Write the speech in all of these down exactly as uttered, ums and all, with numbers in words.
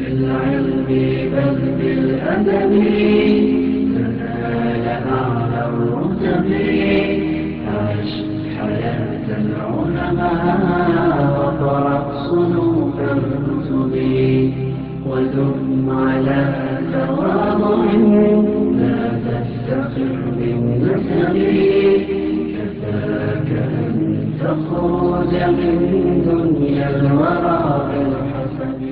بالعلم بل بالأدب تنال أعلى الرتب. عش حياة العلماء وقرأ صنوف الكتب ودم على تواضع لا تفتخر بالنسب. كفاك أن تخرج من دنيا الورى بالحسب.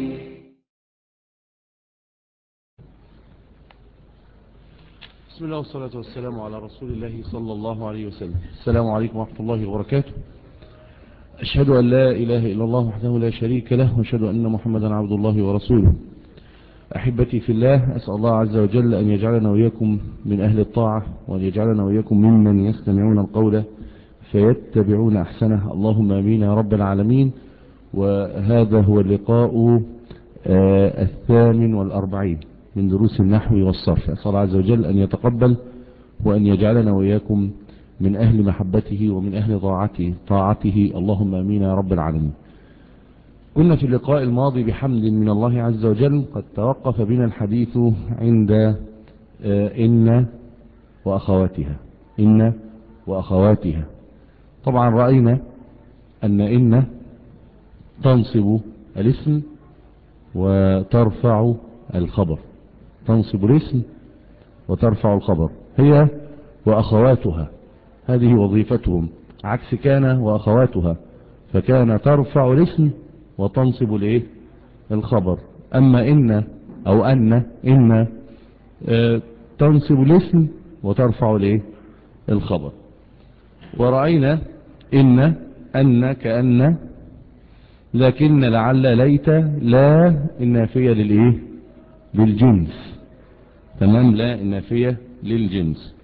بسم الله والصلاة والسلام على رسول الله صلى الله عليه وسلم. السلام عليكم ورحمة الله وبركاته. أشهد أن لا إله إلا الله وحده لا شريك له، وأشهد أن محمدا عبد الله ورسوله. أحبتي في الله، أسأل الله عز وجل أن يجعلنا وإياكم من أهل الطاعة، وأن يجعلنا وإياكم ممن يستمعون القول فيتبعون أحسنه. اللهم آمين يا رب العالمين. وهذا هو اللقاء آه الثامن والأربعين من دروس النحو والصرف. أسأل الله عز وجل أن يتقبل وأن يجعلنا وإياكم من أهل محبته ومن أهل طاعته طاعته اللهم آمين يا رب العالمين. كنا في اللقاء الماضي بحمد من الله عز وجل قد توقف بنا الحديث عند آه إن وأخواتها. إن وأخواتها. طبعا رأينا أن إن تنصب الاسم وترفع الخبر. تنصب الاسم وترفع الخبر، هي وأخواتها، هذه وظيفتهم، عكس كان وأخواتها، فكان ترفع الاسم وتنصب الايه الخبر. أما إن أو أن إن آه تنصب الاسم وترفع الايه الخبر. ورأينا إن أن كأن لكن لعل ليت لا النافية للايه للجنس. تمام، لا النافية للجنس.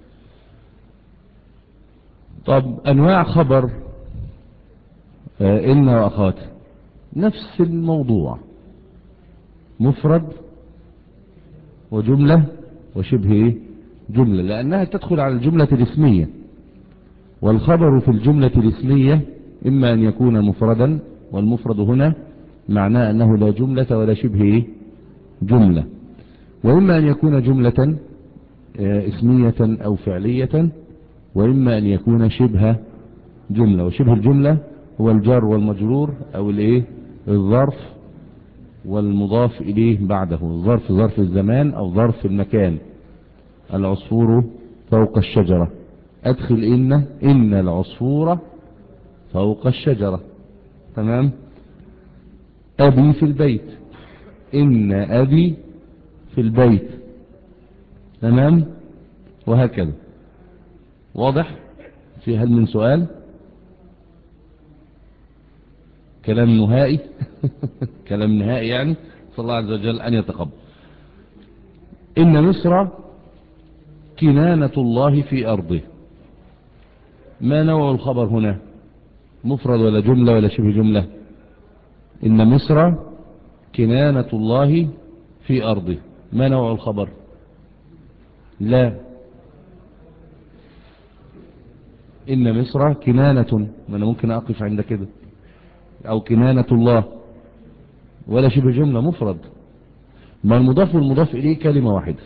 طب أنواع خبر آه إن وأخواتها نفس الموضوع، مفرد وجملة وشبه إيه؟ جملة، لأنها تدخل على الجملة الاسمية. والخبر في الجملة الاسمية إما أن يكون مفردا، والمفرد هنا معناه أنه لا جملة ولا شبه إيه؟ جملة، وإما أن يكون جملة اسمية أو فعلية، وإما أن يكون شبه جملة. وشبه الجملة هو الجار والمجرور أو الإيه الظرف والمضاف إليه بعده. الظرف ظرف الزمان أو ظرف المكان. العصفور فوق الشجرة، أدخل إن إن العصفور فوق الشجرة. تمام. أبي في البيت، إن أبي في البيت. تمام، وهكذا. واضح؟ في هل من سؤال؟ كلام نهائي كلام نهائي يعني. صلى الله عز وجل أن يتقبل. إن مصر كنانة الله في أرضه. ما نوع الخبر هنا؟ مفرد ولا جملة ولا شبه جملة؟ إن مصر كنانة الله في أرضه. ما نوع الخبر؟ لا، إن مصر كنانة، ما أنا ممكن أقف عند كده، أو كنانة الله، ولا شبه جملة، مفرد. ما المضاف والمضاف إليه كلمة واحدة.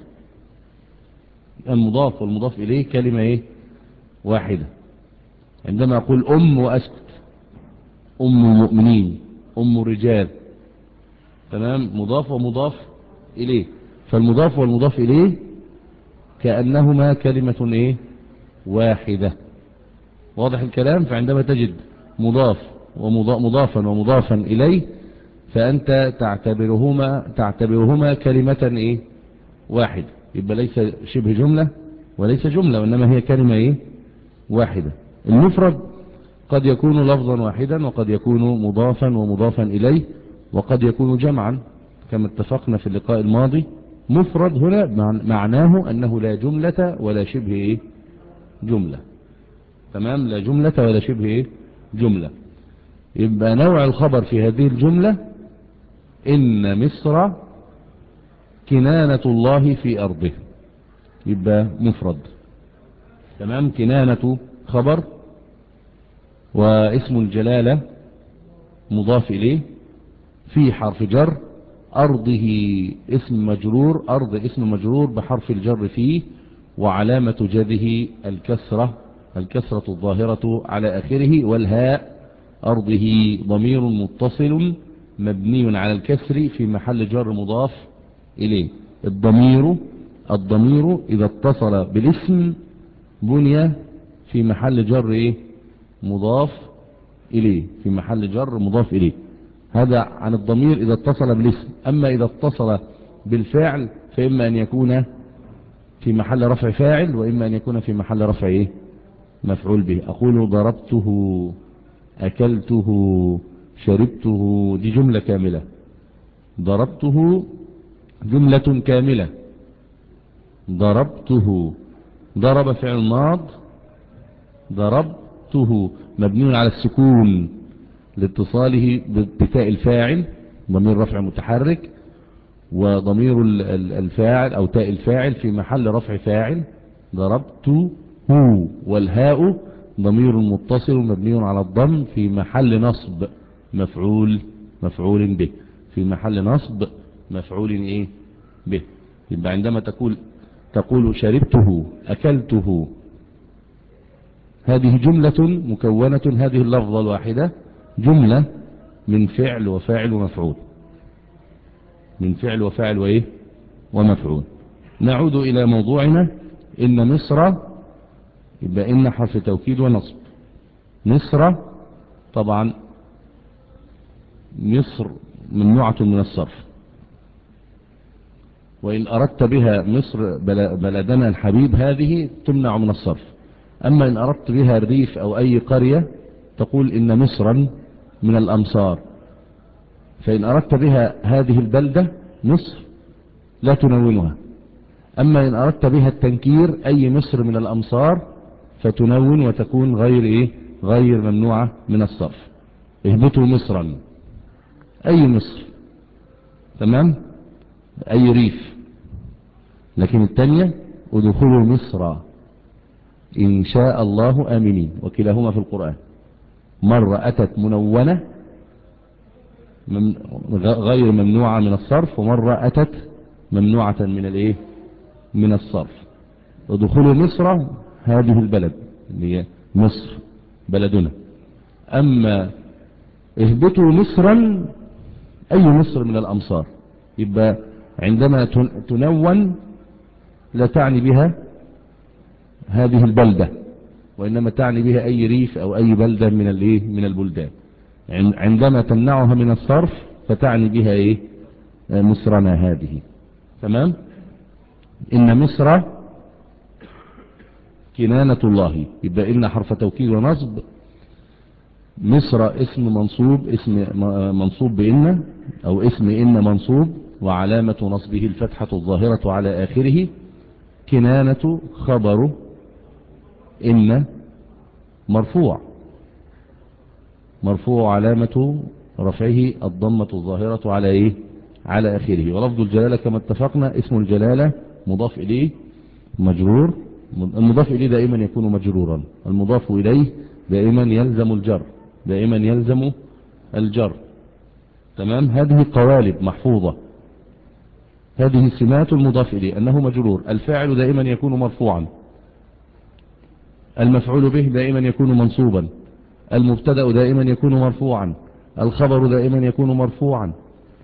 المضاف والمضاف إليه كلمة إيه واحدة. عندما أقول أم وأسكت، أم المؤمنين، أم الرجال. تمام، مضاف ومضاف إليه. فالمضاف والمضاف إليه كأنهما كلمة إيه واحدة. واضح الكلام؟ فعندما تجد مضاف ومضافا ومضافا إليه فأنت تعتبرهما تعتبرهما كلمة إيه واحدة. يبقى ليس شبه جملة وليس جملة، وإنما هي كلمة إيه واحدة. المفرد قد يكون لفظا واحدا، وقد يكون مضافا ومضافا إليه، وقد يكون جمعا كما اتفقنا في اللقاء الماضي. مفرد هنا معناه أنه لا جملة ولا شبه إيه جملة. تمام، لا جملة ولا شبه إيه جملة. يبقى نوع الخبر في هذه الجملة إن مصر كنانة الله في أرضه، يبقى مفرد. تمام، كنانة خبر، واسم الجلالة مضاف إليه، في حرف جر أرضه اسم مجرور، أرض اسم مجرور بحرف الجر فيه، وعلامة جره الكسرة، الكسرة الظاهرة على آخره، والهاء أرضه ضمير متصل مبني على الكسر في محل جر مضاف إليه. الضمير الضمير إذا اتصل بالاسم بني في محل جر إيه؟ مضاف إليه، في محل جر مضاف إليه. هذا عن الضمير إذا اتصل بالاسم. أما إذا اتصل بالفعل فإما أن يكون في محل رفع فاعل، وإما أن يكون في محل رفع إيه؟ مفعول به. أقول ضربته، أكلته، شربته، دي جملة كاملة. ضربته جملة كاملة. ضربته، ضرب فعل ماض، ضربته مبني على السكون لاتصاله بتاء الفاعل، ضمير رفع متحرك، وضمير الفاعل أو تاء الفاعل في محل رفع فاعل ضربته، والهاء ضمير متصل مبني على الضم في محل نصب مفعول مفعول به، في محل نصب مفعول ايه به. يبقى عندما تقول تقول شربته، أكلته، هذه جملة مكونة، هذه اللفظة الواحدة جملة من فعل وفاعل ومفعول، من فعل وفاعل وإيه ومفعول. نعود إلى موضوعنا. إن مصر، يبقى إن حرف توكيد ونصب. مصر طبعا مصر ممنوعة من الصرف، وإن أردت بها مصر بلدنا الحبيب هذه تمنع من الصرف. أما إن أردت بها الريف أو أي قرية تقول إن مصرا من الأمصار. فإن أردت بها هذه البلدة مصر لا تنونها. أما إن أردت بها التنكير أي مصر من الأمصار فتنون وتكون غير إيه غير ممنوعة من الصرف. اهبطوا مصرا، أي مصر، تمام، أي ريف. لكن الثانية ادخلوا مصر إن شاء الله آمنين، وكلاهما في القرآن. مرة أتت منونة غير ممنوعة من الصرف، ومرة أتت ممنوعة من الايه من الصرف. ادخلوا مصر هذه البلد اللي هي مصر بلدنا. أما اهبطوا مصرا أي مصر من الأمصار. يبقى عندما تنون لا تعني بها هذه البلدة، وإنما تعني بها أي ريف أو أي بلدة من الايه من البلدان. عندما تمنعها من الصرف فتعني بها ايه مصرنا هذه. تمام. إن مصر كنانة الله، يبقى إن حرف توكيد ونصب. مصر اسم منصوب، اسم منصوب بإن أو اسم إن منصوب، وعلامة نصبه الفتحة الظاهرة على آخره. كنانة خبر إن مرفوع، مرفوع علامة رفعه الضمة الظاهرة على إيه على آخره. ولفظ الجلالة كما اتفقنا اسم الجلالة مضاف إليه مجرور. المضاف إليه دائما يكون مجرورا، المضاف إليه دائما يلزم الجر، دائما يلزم الجر. تمام. هذه قوالب محفوظة، هذه سمات المضاف إليه أنه مجرور. الفاعل دائما يكون مرفوعا، المفعول به دائما يكون منصوبا، المبتدأ دائما يكون مرفوعا، الخبر دائما يكون مرفوعا.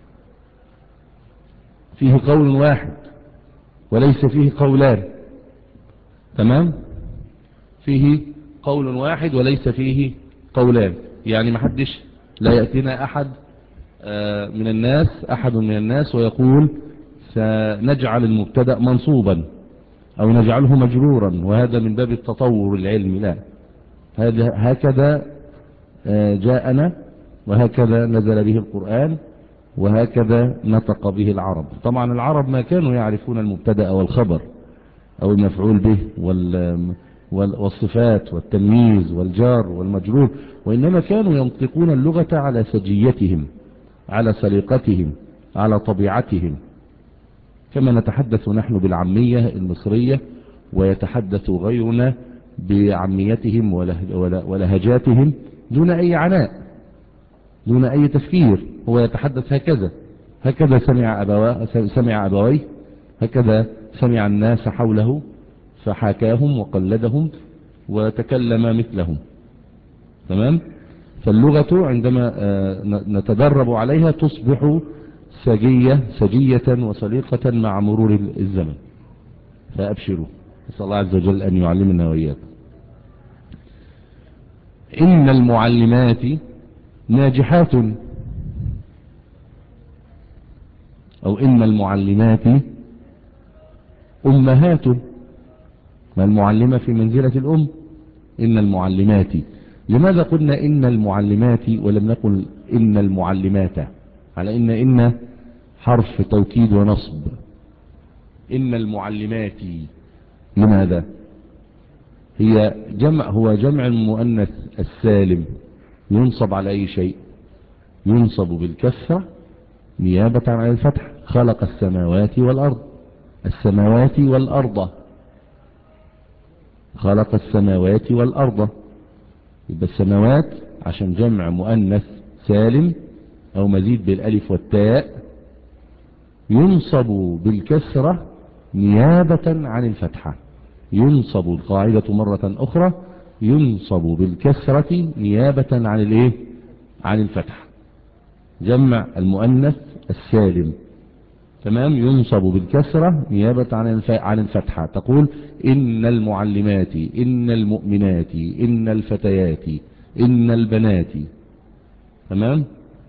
فيه قول واحد وليس فيه قولان. تمام. فيه قول واحد وليس فيه قولان، يعني ما حدش لا يأتينا أحد من الناس أحد من الناس ويقول سنجعل المبتدأ منصوبا أو نجعله مجرورا وهذا من باب التطور العلمي. لا، هذا هكذا جاءنا وهكذا نزل به القرآن وهكذا نطق به العرب. طبعا العرب ما كانوا يعرفون المبتدأ والخبر أو المفعول به والصفات والتمييز والجار والمجرور، وإنما كانوا ينطقون اللغة على سجيتهم، على سليقتهم، على طبيعتهم، كما نتحدث نحن بالعامية المصرية ويتحدث غيرنا بعاميتهم ولهجاتهم دون أي عناء، دون أي تفكير. هو يتحدث هكذا هكذا سمع أبواه سمع أبويه، هكذا سمع الناس حوله فحاكاهم وقلدهم وتكلم مثلهم. تمام. فاللغة عندما نتدرب عليها تصبح سجية سجية وسليقة مع مرور الزمن. فأبشروا، نسأل الله عز وجل أن يعلمنا وإياكم. إن المعلمات ناجحات، أو إن المعلمات أمهات. ما المعلمة في منزلة الأم. إن المعلمات. لماذا قلنا إن المعلمات ولم نقل إن المعلمات؟ على إن إن حرف توكيد ونصب. إن المعلمات لماذا؟ هي جمع هو جمع المؤنث السالم، ينصب على أي شيء؟ ينصب بالكسرة نيابة عن الفتح. خلق السماوات والأرض. السماوات والأرض. خلق السماوات والأرض. يبقى السماوات عشان جمع مؤنث سالم أو مزيد بالألف والتاء ينصب بالكسرة نيابة عن الفتحة. ينصب القاعدة مرة أخرى، ينصب بالكسرة نيابة عن الايه؟ عن الفتحة. جمع المؤنث السالم. تمام. ينصب بالكسرة نيابة عن عن الفتحة. تقول إن المعلمات، إن المؤمنات، إن الفتيات، إن البنات. تمام.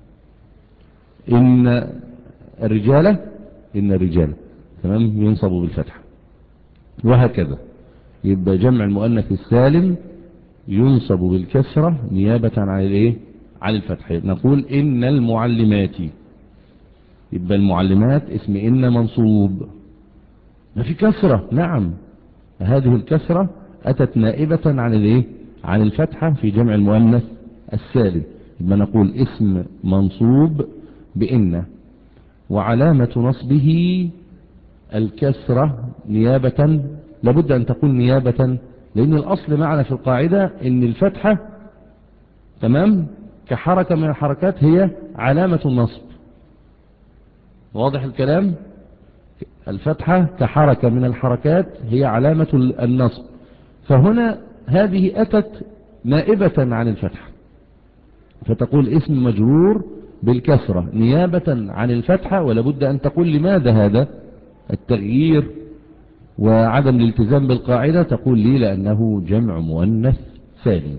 إن الرجال، إن الرجال. تمام. ينصب بالفتحة. وهكذا. يبقى جمع المؤنث السالم ينصب بالكسرة نيابة عن الايه؟ عن الفتح. نقول إن المعلمات. يبقى المعلمات اسم إن منصوب، ما في كسرة. نعم، هذه الكسرة أتت نائبة عن الايه؟ عن الفتحة في جمع المؤنث السالم. يبقى نقول اسم منصوب بإن، وعلامة نصبه الكسرة نيابة. لابد أن تكون نيابة، لأن الأصل معنا في القاعدة إن الفتحة تمام كحركة من الحركات هي علامة النصب. واضح الكلام؟ الفتحة كحركة من الحركات هي علامة النصب. فهنا هذه أتت نائبة عن الفتحة، فتقول اسم مجرور بالكسرة نيابة عن الفتحة. ولابد أن تقول لماذا هذا التغيير وعدم الالتزام بالقاعدة؟ تقول لي لأنه جمع مؤنث سالم.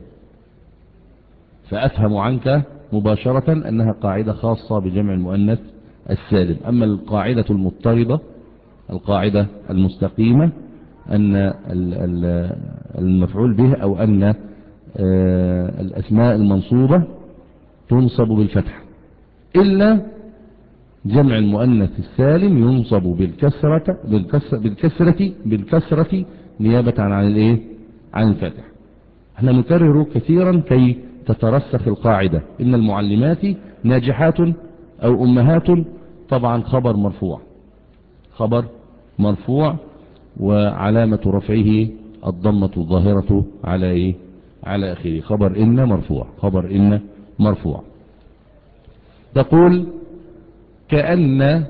فأفهم عنك مباشرة أنها قاعدة خاصة بجمع المؤنث السالم. أما القاعدة المضطردة، القاعدة المستقيمة، أن المفعول به أو أن الأسماء المنصوبة تنصب بالفتح، إلا جمع المؤنث السالم ينصب بالكسرة بالكسرة بالكسرة, بالكسرة نيابة عن الايه؟ عن الفتح. احنا نكرر كثيرا كي تترسخ القاعدة. إن المعلمات ناجحات أو أمهات. طبعا خبر مرفوع، خبر مرفوع، وعلامة رفعه الضمة الظاهرة على ايه؟ على اخره. خبر إن مرفوع، خبر إن مرفوع. تقول كأن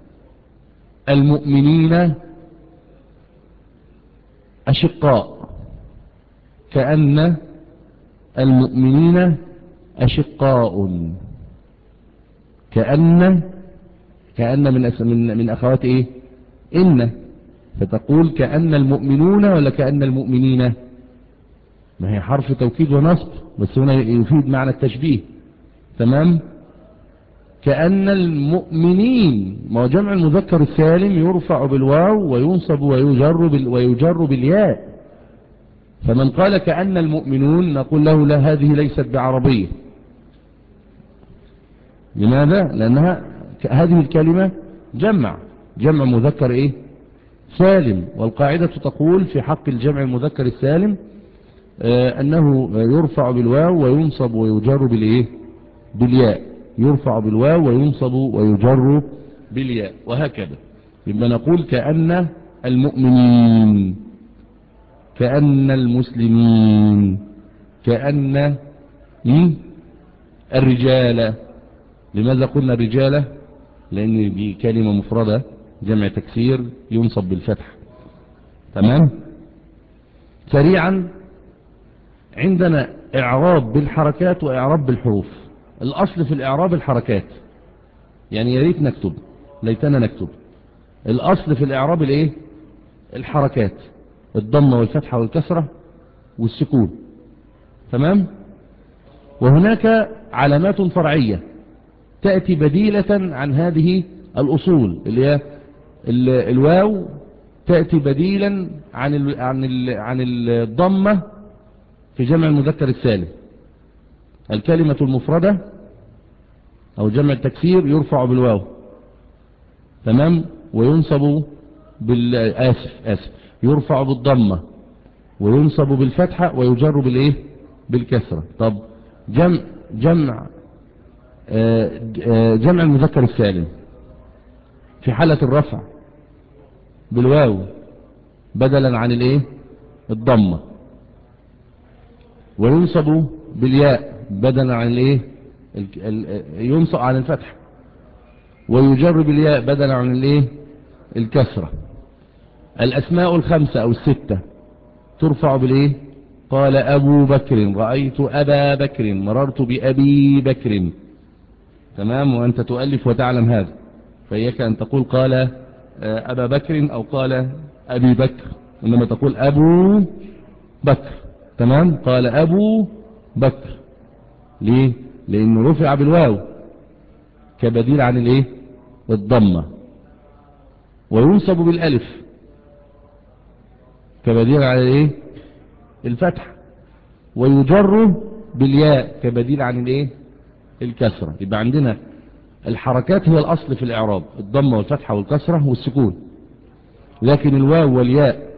المؤمنين أشقاء. كأن المؤمنين أشقاء. كأن كأن من من من أخوات إيه؟ إن. فتقول كأن المؤمنون ولا كأن المؤمنين؟ ما هي حرف توكيد ونصب، بس هنا يفيد معنى التشبيه. تمام. كأن المؤمنين، ما هو جمع المذكر السالم يرفع بالواو وينصب ويجر بال ويجر بالياء. فمن قال كأن المؤمنون نقول له لا، هذه ليست بعربية. لماذا؟ لأنها هذه الكلمة جمع جمع مذكر إيه؟ سالم. والقاعدة تقول في حق الجمع المذكر السالم آه أنه يرفع بالواو وينصب ويجر بالإيه؟ بالياء. يرفع بالواو وينصب ويجر بالياء، وهكذا. يبقى نقول كأن المؤمنين، كأن المسلمين، كأن الرجال. لماذا قلنا الرجال؟ لأن دي كلمة مفردة جمع تكسير ينصب بالفتح. تمام. سريعا، عندنا إعراب بالحركات وإعراب بالحروف. الأصل في الإعراب الحركات، يعني يا ريت نكتب، ليتنا نكتب. الأصل في الإعراب الإيه؟ الحركات، الضمة والفتحة والكسرة والسكون. تمام. وهناك علامات فرعية تأتي بديلة عن هذه الأصول، اللي هي الواو تأتي بديلا عن ال عن ال عن الضمة في جمع المذكر السالم. الكلمة المفردة أو جمع التكسير يرفع بالواو. تمام. وينصب بالآسف آسف يرفع بالضمة وينصب بالفتحة ويجر بالإيه؟ بالكسرة. طب جمع جمع آه آه جمع المذكر السالم في حالة الرفع بالواو بدلا عن الإيه؟ الضمة، وينصب بالياء بدلا عن الإيه؟ ينصب عن الفتح، ويجر بالياء بدلا عن الإيه؟ الكسرة. الأسماء الخمسة أو الستة ترفع بالإيه؟ قال أبو بكر، رأيت أبا بكر، مررت بأبي بكر. تمام. وأنت تؤلف وتعلم هذا، فإياك أن تقول قال أبا بكر أو قال أبي بكر، إنما تقول أبو بكر. تمام. قال أبو بكر. ليه؟ لأنه رفع بالواو كبديل عن الإيه؟ الضمة. وينصب بالألف كبديل عن الإيه؟ الفتح. ويجر بالياء كبديل عن الإيه؟ الكسرة. يبقى عندنا الحركات هي الأصل في الإعراب، الضمة والفتحة والكسرة والسكون. لكن الواو والياء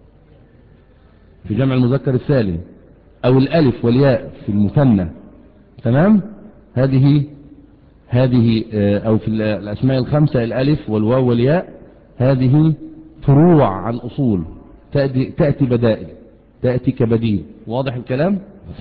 في جمع المذكر السالم أو الألف والياء في المثنى، تمام، هذه هذه أو في الأسماء الخمسة الألف والواو والياء، هذه فروع عن أصول، تأتي, تأتي بدائل، تأتي كبديل. واضح الكلام؟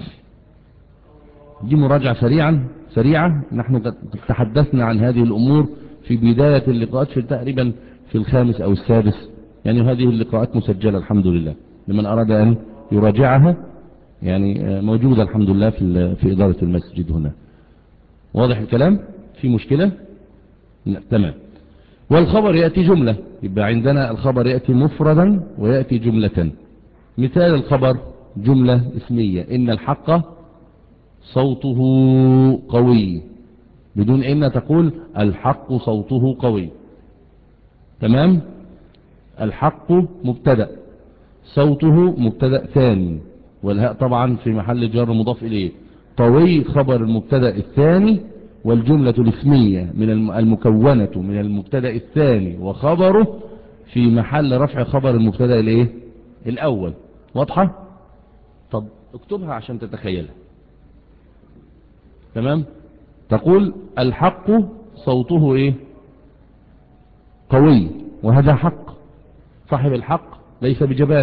دي مراجعة سريعا سريعة. نحن تحدثنا عن هذه الأمور في بداية اللقاءات في تقريبا في الخامس أو السادس، يعني هذه اللقاءات مسجلة الحمد لله لمن أراد أن يراجعها، يعني موجودة الحمد لله في في إدارة المسجد هنا. واضح الكلام؟ في مشكلة؟ لا. تمام. والخبر يأتي جملة، يبقى عندنا الخبر يأتي مفردا ويأتي جملة. مثال الخبر جملة اسمية: إن الحق صوته قوي. بدون إن تقول الحق صوته قوي. تمام. الحق مبتدأ، صوته مبتدأ ثاني، والهاء طبعا في محل جر مضاف إليه. قوي خبر المبتدأ الثاني، والجملة الاسمية من المكونة من المبتدأ الثاني وخبره في محل رفع خبر المبتدأ الايه الأول. واضحة؟ طب اكتبها عشان تتخيلها. تمام. تقول الحق صوته ايه؟ قوي، وهذا حق. صاحب الحق ليس بجبان،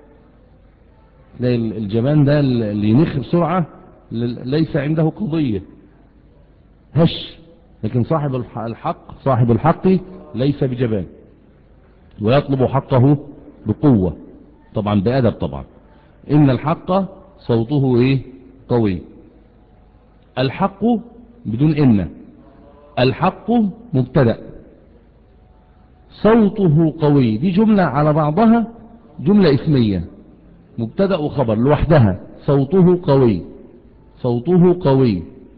الجبان ده اللي ينخ بسرعة ليس عنده قضية، هش. لكن صاحب الحق صاحب الحق ليس بجبان، ويطلب حقه بقوة، طبعا بأدب. طبعا إن الحق صوته ايه؟ قوي. الحق بدون إن، الحق مبتدأ، صوته قوي، دي جملة على بعضها جملة اسمية، مبتدأ وخبر لوحدها. صوته قوي، صوته قوي.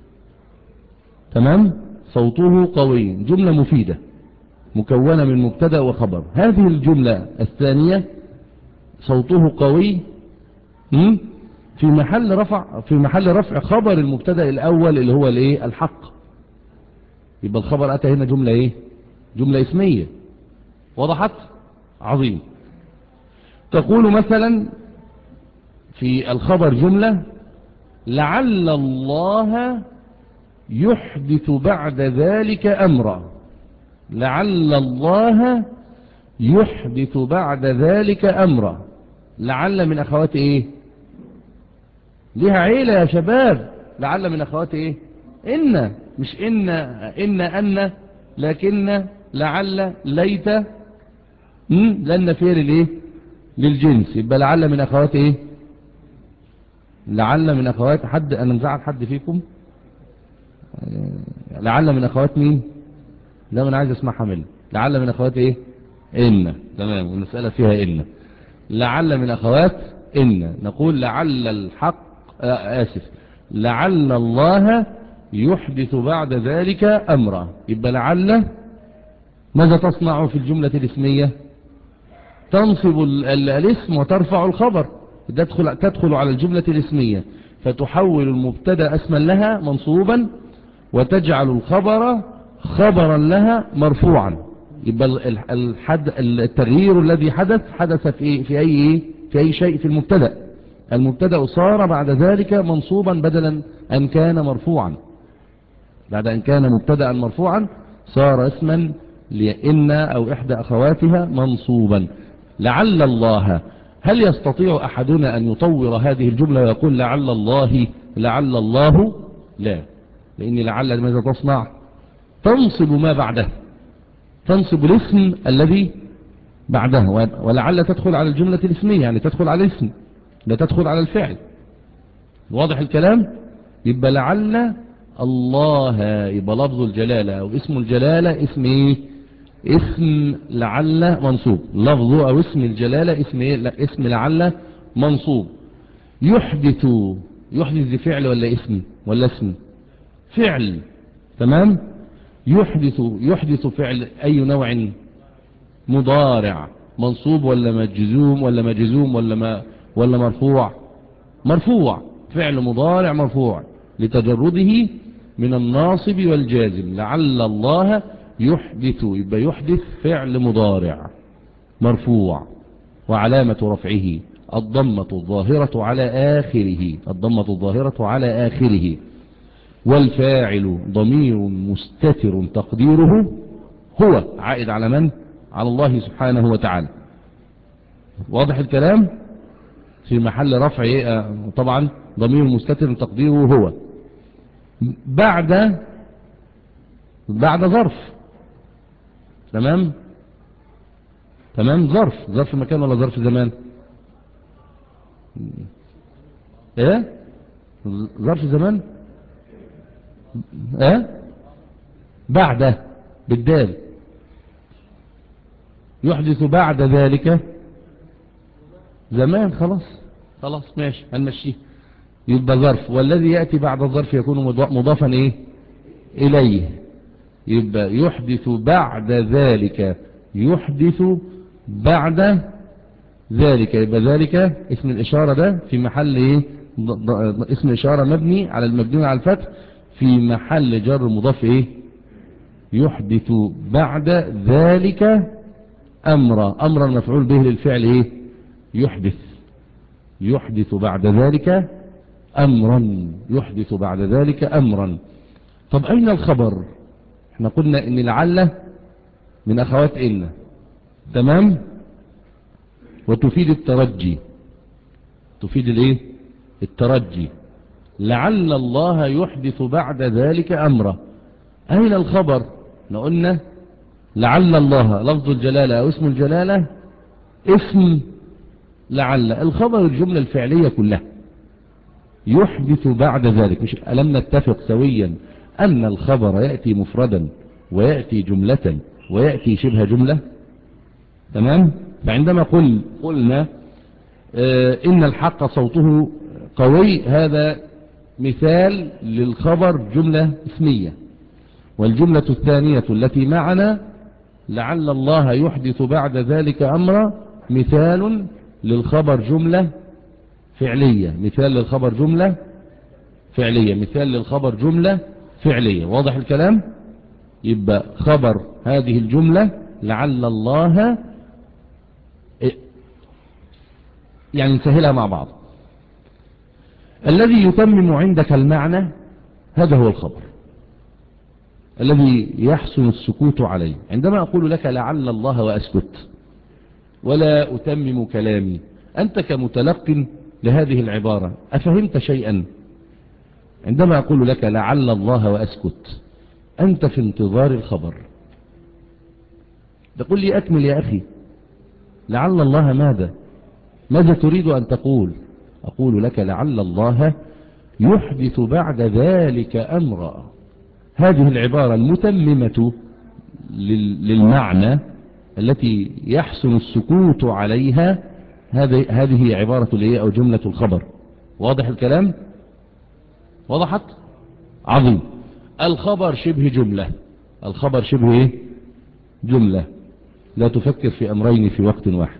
تمام. صوته قوي جملة مفيدة مكونة من مبتدأ وخبر. هذه الجملة الثانية صوته قوي في محل رفع في محل رفع خبر المبتدأ الأول اللي هو الايه؟ الحق. يبقى الخبر أتى هنا جملة ايه؟ جملة اسمية. وضحت؟ عظيم. تقول مثلا في الخبر جملة: لعل الله يحدث بعد ذلك أمرا. لعل الله يحدث بعد ذلك أمرا. لعل من أخوات إيه؟ ليها عيلة يا شباب. لعل من أخوات إيه؟ إن، مش إن إن أن لكن لعل ليت لن فيه للايه للجنس. يبقى لعل من اخوات ايه لعل من اخوات حد انا مزعل حد فيكم لعل من اخوات مين لا انا عايز اسمعها منه لعل من اخوات ايه ان تمام والمسألة فيها ان لعل من اخوات ان نقول لعل الحق آه اسف لعل الله يحدث بعد ذلك امرا. يبقى لعل ماذا تصنع في الجملة الاسمية تنصب الاسم وترفع الخبر تدخل, تدخل على الجملة الاسمية فتحول المبتدا اسما لها منصوبا وتجعل الخبر خبرا لها مرفوعا. يبقى الحد التغيير الذي حدث حدث في في اي في اي شيء في المبتدا. المبتدا صار بعد ذلك منصوبا بدلا ان كان مرفوعا. بعد ان كان مبتدا مرفوعا صار اسما لإن او احدى اخواتها منصوبا. لعل الله هل يستطيع احدنا ان يطور هذه الجملة ويقول لعل الله لعل الله لا لان لعل ماذا تصنع تنصب ما بعده تنصب الاسم الذي بعده ولعل تدخل على الجملة الاسمية يعني تدخل على الاسم لا تدخل على الفعل. واضح الكلام. يبقى لعل الله يبقى لفظ الجلالة او اسم الجلالة اسم ايه اسم لعل منصوب لفظه او اسم الجلالة اسم ايه لا اسم لعل منصوب. يحدث يحدث دي فعل ولا اسم ولا اسم فعل تمام. يحدث يحدث فعل اي نوع مضارع منصوب ولا مجزوم ولا مجزوم ولا ما ولا مرفوع مرفوع فعل مضارع مرفوع لتجرده من الناصب والجازم. لعل الله يحدث يبقى يحدث فعل مضارع مرفوع وعلامة رفعه الضمة الظاهرة على آخره الضمة الظاهرة على آخره والفاعل ضمير مستتر تقديره هو عائد على من على الله سبحانه وتعالى. واضح الكلام. في محل رفع طبعا ضمير مستتر تقديره هو بعد بعد ظرف تمام تمام ظرف ظرف مكان ولا ظرف زمان ايه ظرف زمان ايه بعد بالدال يحدث بعد ذلك زمان خلاص خلاص ماشي هنمشيه. يبقى ظرف والذي يأتي بعد الظرف يكون مضافا ايه اليه. يبقى يحدث بعد ذلك يحدث بعد ذلك يبقى ذلك اسم الاشارة ده في محل ايه اسم اشارة مبني على المبني على الفتح في محل جر مضاف ايه يحدث بعد ذلك امرا امرا مفعول به للفعل ايه يحدث يحدث بعد ذلك امرا يحدث بعد ذلك امرا. طب اين الخبر احنا قلنا ان لعل من اخوات ان تمام وتفيد الترجي تفيد الايه الترجي. لعل الله يحدث بعد ذلك امرا اين الخبر احنا قلنا لعل الله لفظ الجلالة او اسم الجلالة اسم لعل الخبر الجملة الفعلية كلها يحدث بعد ذلك. مش ألم نتفق سويا أن الخبر يأتي مفردا ويأتي جملة ويأتي شبه جملة تمام. فعندما قل قلنا آه إن الحق صوته قوي هذا مثال للخبر جملة اسمية. والجملة الثانية التي معنا لعل الله يحدث بعد ذلك أمرا مثال للخبر جملة فعلية مثال للخبر جملة فعلية مثال للخبر جملة فعلية. واضح الكلام. يبقى خبر هذه الجملة لعل الله يعني نسهلها مع بعض. الذي يتمم عندك المعنى هذا هو الخبر الذي يحسن السكوت عليه. عندما أقول لك لعل الله وأسكت ولا أتمم كلامي أنت كمتلق لهذه العبارة أفهمت شيئا؟ عندما أقول لك لعل الله وأسكت أنت في انتظار الخبر تقول لي أكمل يا أخي. لعل الله ماذا؟ ماذا تريد أن تقول؟ أقول لك لعل الله يحدث بعد ذلك أمرا. هذه العبارة المتممة للمعنى التي يحسن السكوت عليها، هذه عبارة الايه أو جملة الخبر. واضح الكلام؟ وضحت؟ عظيم. الخبر شبه جملة. الخبر شبه ايه؟ جملة. لا تفكر في أمرين في وقت واحد.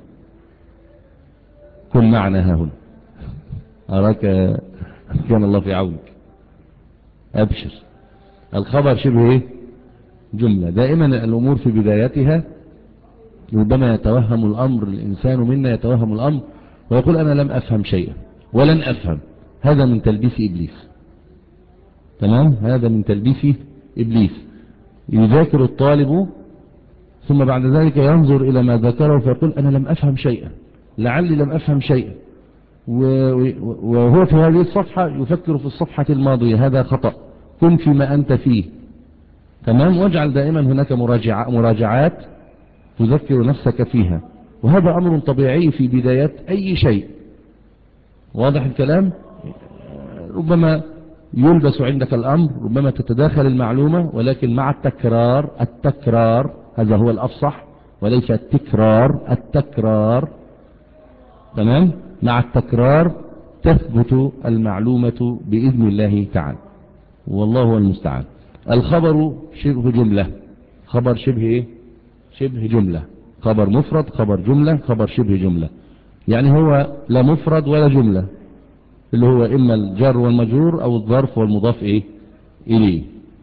كن معنا ها هنا. أراك كان الله في عونك. أبشر. الخبر شبه ايه؟ جملة. دائما الأمور في بدايتها ربما يتوهم الأمر، الإنسان منا يتوهم الأمر ويقول أنا لم أفهم شيئا ولن أفهم. هذا من تلبيس إبليس. تمام؟ هذا من تلبيس إبليس. يذاكر الطالب ثم بعد ذلك ينظر إلى ما ذكره فيقول أنا لم أفهم شيئا، لعلي لم أفهم شيئا، وهو في هذه الصفحة يفكر في الصفحة الماضية. هذا خطأ. كن فيما أنت فيه. تمام؟ واجعل دائما هناك مراجع مراجعات تذكر نفسك فيها، وهذا أمر طبيعي في بدايات أي شيء. واضح الكلام؟ ربما يلبس عندك الأمر، ربما تتداخل المعلومة، ولكن مع التكرار التكرار هذا هو الأفصح وليس التكرار التكرار. تمام؟ مع التكرار تثبت المعلومة بإذن الله تعالى، والله هو المستعان. الخبر شبه جملة. خبر شبه ايه؟ شبه جملة. خبر مفرد، خبر جملة، خبر شبه جملة. يعني هو لا مفرد ولا جملة، اللي هو إما الجر والمجرور أو الظرف والمضاف إيه؟ إليه.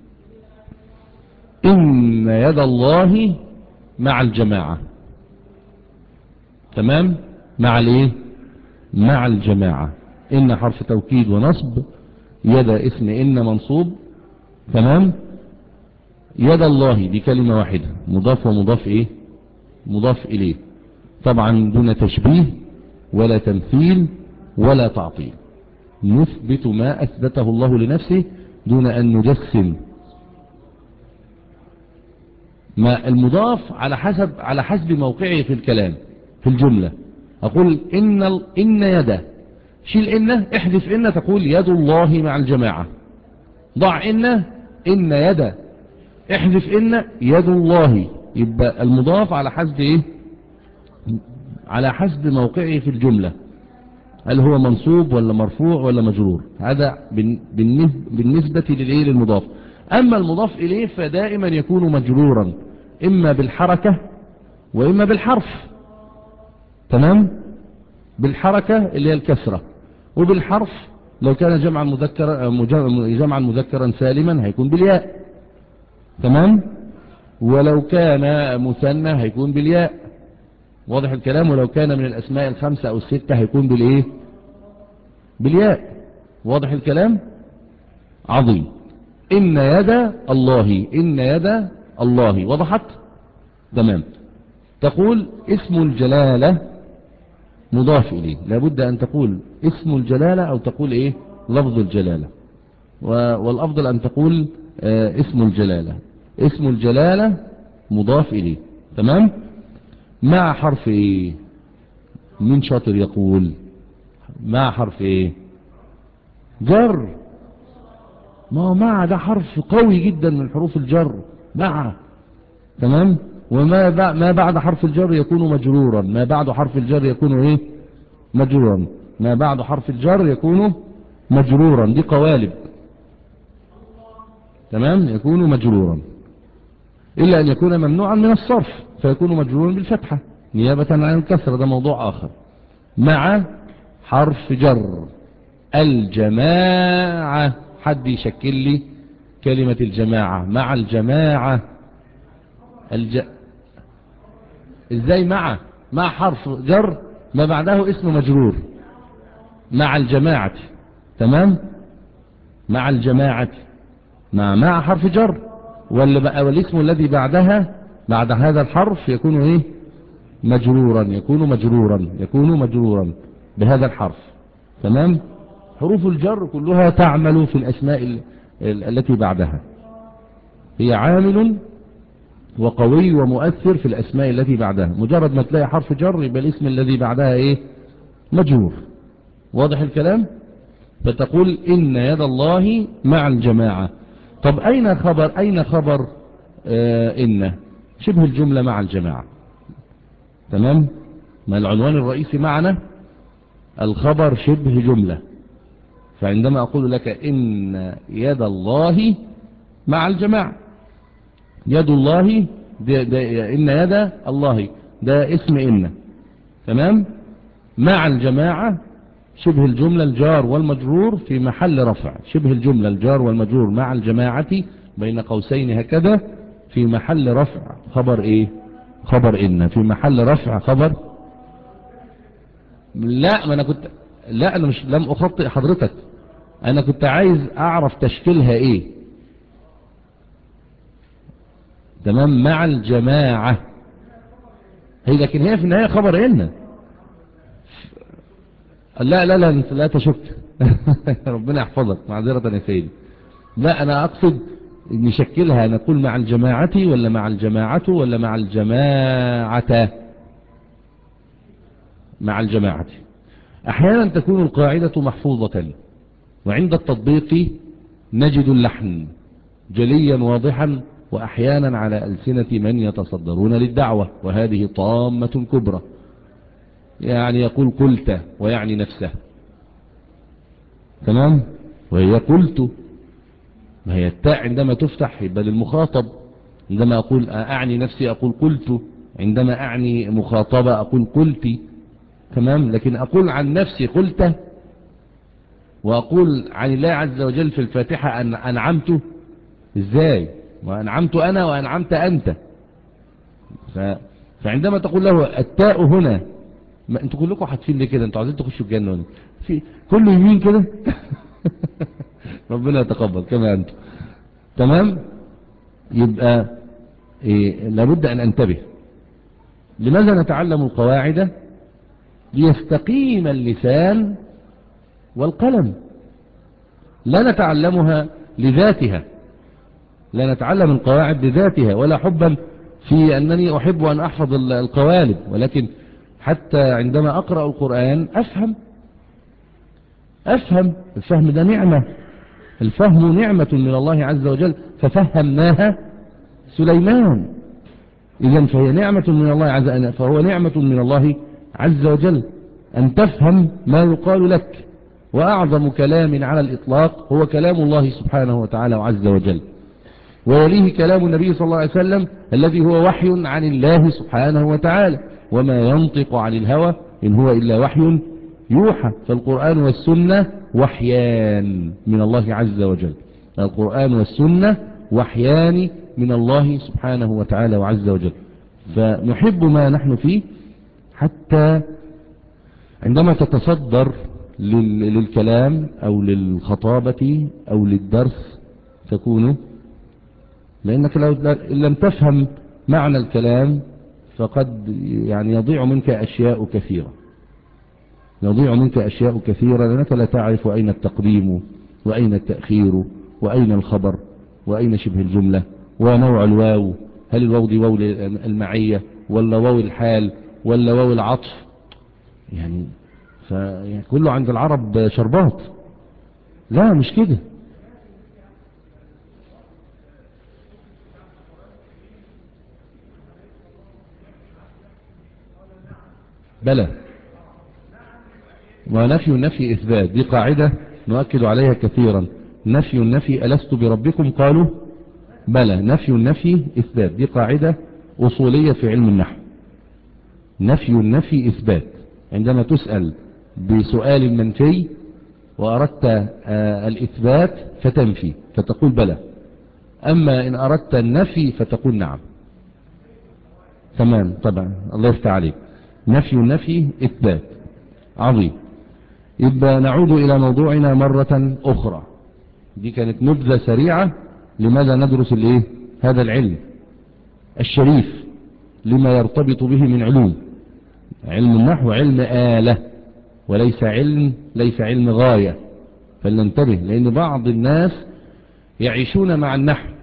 إن يد الله مع الجماعة. تمام؟ مع الإيه؟ مع الجماعة. إن حرف توكيد ونصب، يد اسم إن منصوب. تمام؟ يد الله بكلمة واحدة، مضاف ومضاف إيه؟ مضاف إليه. طبعا دون تشبيه ولا تمثيل ولا تعطيل، نثبت ما أثبته الله لنفسه دون أن نجسم. ما المضاف على حسب على حسب موقعه في الكلام في الجملة. أقول إن ال... إن يده، شيل إن، احذف إن، تقول يد الله مع الجماعة. ضع إن، إن يد، احذف إن، يد الله. يبقى المضاف على حسب إيه؟ على حسب موقعه في الجملة، هل هو منصوب ولا مرفوع ولا مجرور. هذا بالنسبة للإيه؟ للمضاف. أما المضاف إليه فدائما يكون مجرورا، إما بالحركة وإما بالحرف. تمام؟ بالحركة اللي هي الكسرة، وبالحرف لو كان جمعا مذكرا جمعا مذكرا سالما هيكون بالياء. تمام؟ ولو كان مثنى هيكون بالياء. واضح الكلام؟ ولو كان من الأسماء الخمسة أو الستة هيكون بالإيه؟ بالياء. واضح الكلام؟ عظيم. إن يد الله، إن يد الله. وضحت؟ تمام. تقول اسم الجلالة مضاف إليه. لابد أن تقول اسم الجلالة أو تقول إيه؟ لفظ الجلالة. والأفضل أن تقول آه اسم الجلالة. اسم الجلالة مضاف إليه. تمام؟ مع حرف إيه؟ من شاطر يقول مع حرف إيه؟ جر. ما هو مع ده حرف قوي جدا من حروف الجر. مع. تمام؟ وما ما بعد حرف الجر يكون مجرورا. ما بعد حرف الجر يكون ايه؟ مجرورا. ما بعد حرف الجر يكون مجرورا. دي قوالب. تمام؟ يكون مجرورا إلا أن يكون ممنوعا من الصرف فيكون مجرورا بالفتحة نيابة عن الكسرة. ده موضوع آخر. مع حرف جر. الجماعة. حد يشكل لي كلمة الجماعة. مع الجماعة. الج... ازاي مع مع حرف جر ما بعده اسم مجرور. مع الجماعة. تمام؟ مع الجماعة. مع مع حرف جر، والاسم الذي بعدها بعد هذا الحرف يكون ايه؟ مجرورا. يكون مجرورا يكون مجرورا بهذا الحرف. تمام؟ حروف الجر كلها تعمل في الأسماء ال... ال... التي بعدها. هي عامل وقوي ومؤثر في الأسماء التي بعدها. مجرد ما تلاقي حرف جر يبقى الاسم الذي بعدها إيه؟ مجرور. واضح الكلام؟ فتقول إن يد الله مع الجماعة. طب أين خبر أين خبر آه إن؟ شبه الجملة مع الجماعة. تمام؟ ما العنوان الرئيسي معنا الخبر شبه جملة. فعندما أقول لك إن يد الله مع الجماعة، يد الله ده ده إن يد الله ده اسم إن. تمام؟ مع الجماعة شبه الجملة الجار والمجرور في محل رفع. شبه الجملة الجار والمجرور مع الجماعة بين قوسين هكذا في محل رفع خبر إيه؟ خبر إن. في محل رفع خبر. لا ما أنا كنت لا أنا مش لم أخطئ حضرتك، أنا كنت عايز أعرف تشكيلها إيه. تمام؟ مع الجماعة هي، لكن هي في النهاية خبر إن. لا لا لا لا تشك. ربنا يحفظك، معذرة يا سيدي. لا أنا أقصد نشكلها، نقول مع الجماعة ولا مع الجماعة ولا مع الجماعة. مع الجماعة. أحيانا تكون القاعدة محفوظة وعند التطبيق نجد اللحن جليا واضحا، وأحيانا على ألسنة من يتصدرون للدعوة، وهذه طامة كبرى. يعني يقول قلت ويعني نفسه. تمام؟ وهي قلت، ما هي التاء عندما تفتح يبقى للمخاطب. عندما أقول أعني نفسي أقول قلت، عندما أعني مخاطبة أقول قلتي. تمام؟ لكن أقول عن نفسي قلت، وأقول عن الله عز وجل في الفاتحة أن أنعمت. إزاي؟ وأنعمت أنا وأنعمت أنت. ف... فعندما تقول له التاء هنا، ما انتوا كلكم حاطين ليه كده؟ انتوا عايزين تخشوا الجنة هنا في كله يمين كده. ربنا يتقبل كما انتم. تمام؟ يبقى إيه؟ لابد ان انتبه. لماذا نتعلم القواعد؟ ليستقيم اللسان والقلم. لا نتعلمها لذاتها، لا نتعلم القواعد لذاتها ولا حبا في أنني أحب أن أحفظ القوالب، ولكن حتى عندما أقرأ القرآن أفهم. أفهم. الفهم ده نعمة. الفهم نعمة من الله عز وجل، ففهمناها سليمان. إذن فهي نعمة من الله عز وجل، فهو نعمة من الله عز وجل أن تفهم ما يقال لك. وأعظم كلام على الإطلاق هو كلام الله سبحانه وتعالى وعز وجل، ويليه كلام النبي صلى الله عليه وسلم الذي هو وحي عن الله سبحانه وتعالى، وما ينطق عن الهوى إن هو إلا وحي يوحى. فالقرآن والسنة وحيان من الله عز وجل. القرآن والسنة وحيان من الله سبحانه وتعالى وعز وجل. فنحب ما نحن فيه، حتى عندما تتصدر للكلام أو للخطابة أو للدرس تكون، لأنك لو لم تفهم معنى الكلام فقد يعني يضيع منك أشياء كثيرة. يضيع منك أشياء كثيرة لأنك لا تعرف أين التقديم وأين التأخير وأين الخبر وأين شبه الجملة ونوع الواو. هل الواو دي واو المعية ولا واو الحال ولا واو العطف؟ يعني فكله عند العرب شربات. لا مش كده. بلى. ونفي النفي إثبات، دي قاعدة نؤكد عليها كثيرا. نفي النفي ألست بربكم قالوا بلى. نفي النفي إثبات، دي قاعدة أصولية في علم النحو. نفي النفي إثبات. عندما تسأل بسؤال منفي وأردت آه الإثبات فتنفي فتقول بلى، أما إن أردت النفي فتقول نعم. تمام طبعا، الله يفتح عليك. نفي النفي إثبات. عظيم. يبقى نعود إلى موضوعنا مرة أخرى. دي كانت نبذة سريعة لماذا ندرس الايه هذا العلم الشريف، لما يرتبط به من علوم. علم النحو علم آلة وليس علم ليس علم غاية. فلننتبه، لأن بعض الناس يعيشون مع النحو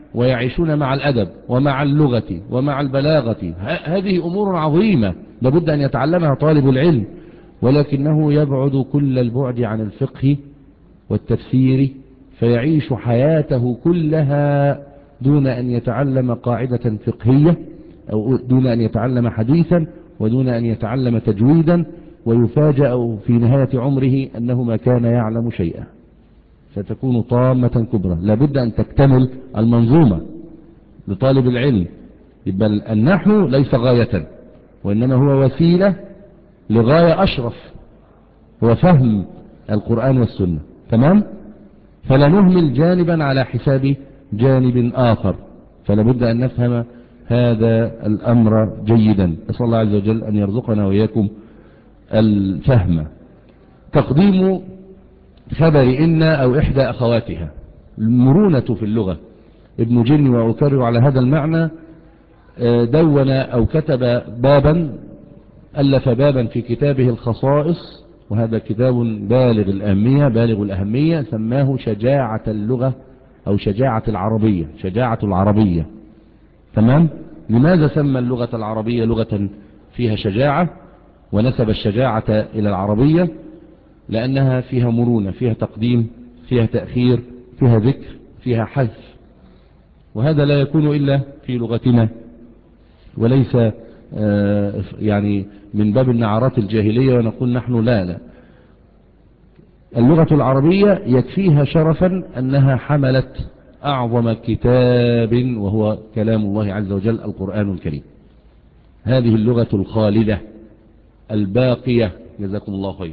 ويعيشون مع الأدب ومع اللغة ومع البلاغة. هذه أمور عظيمة لابد أن يتعلمها طالب العلم، ولكنه يبعد كل البعد عن الفقه والتفسير، فيعيش حياته كلها دون أن يتعلم قاعدة فقهية، أو دون أن يتعلم حديثا، ودون أن يتعلم تجويدا، ويفاجأ في نهاية عمره أنه ما كان يعلم شيئا. ستكون طامة كبرى. لابد أن تكتمل المنظومة لطالب العلم. بل النحو ليس غاية، وإنما هو وسيلة لغاية أشرف، هو فهم القرآن والسنة. تمام؟ فلا نهمل جانبا على حساب جانب آخر، فلابد أن نفهم هذا الأمر جيدا. أسأل الله عز وجل أن يرزقنا وإياكم الفهم. تقديم خبر إن أو إحدى أخواتها، المرونة في اللغة. ابن جن وأكرر على هذا المعنى دون أو كتب بابا، ألف بابا في كتابه الخصائص، وهذا كتاب بالغ الأهمية بالغ الأهمية سماه شجاعة اللغة أو شجاعة العربية، شجاعة العربية. تمام؟ لماذا سمى اللغة العربية لغة فيها شجاعة ونسب الشجاعة إلى العربية؟ لأنها فيها مرونة، فيها تقديم، فيها تأخير، فيها ذكر، فيها حذف، وهذا لا يكون إلا في لغتنا، وليس يعني من باب النعرات الجاهلية ونقول نحن لا لا. اللغة العربية يكفيها شرفا أنها حملت أعظم كتاب وهو كلام الله عز وجل القرآن الكريم. هذه اللغة الخالدة الباقية، جزاكم الله خيرا،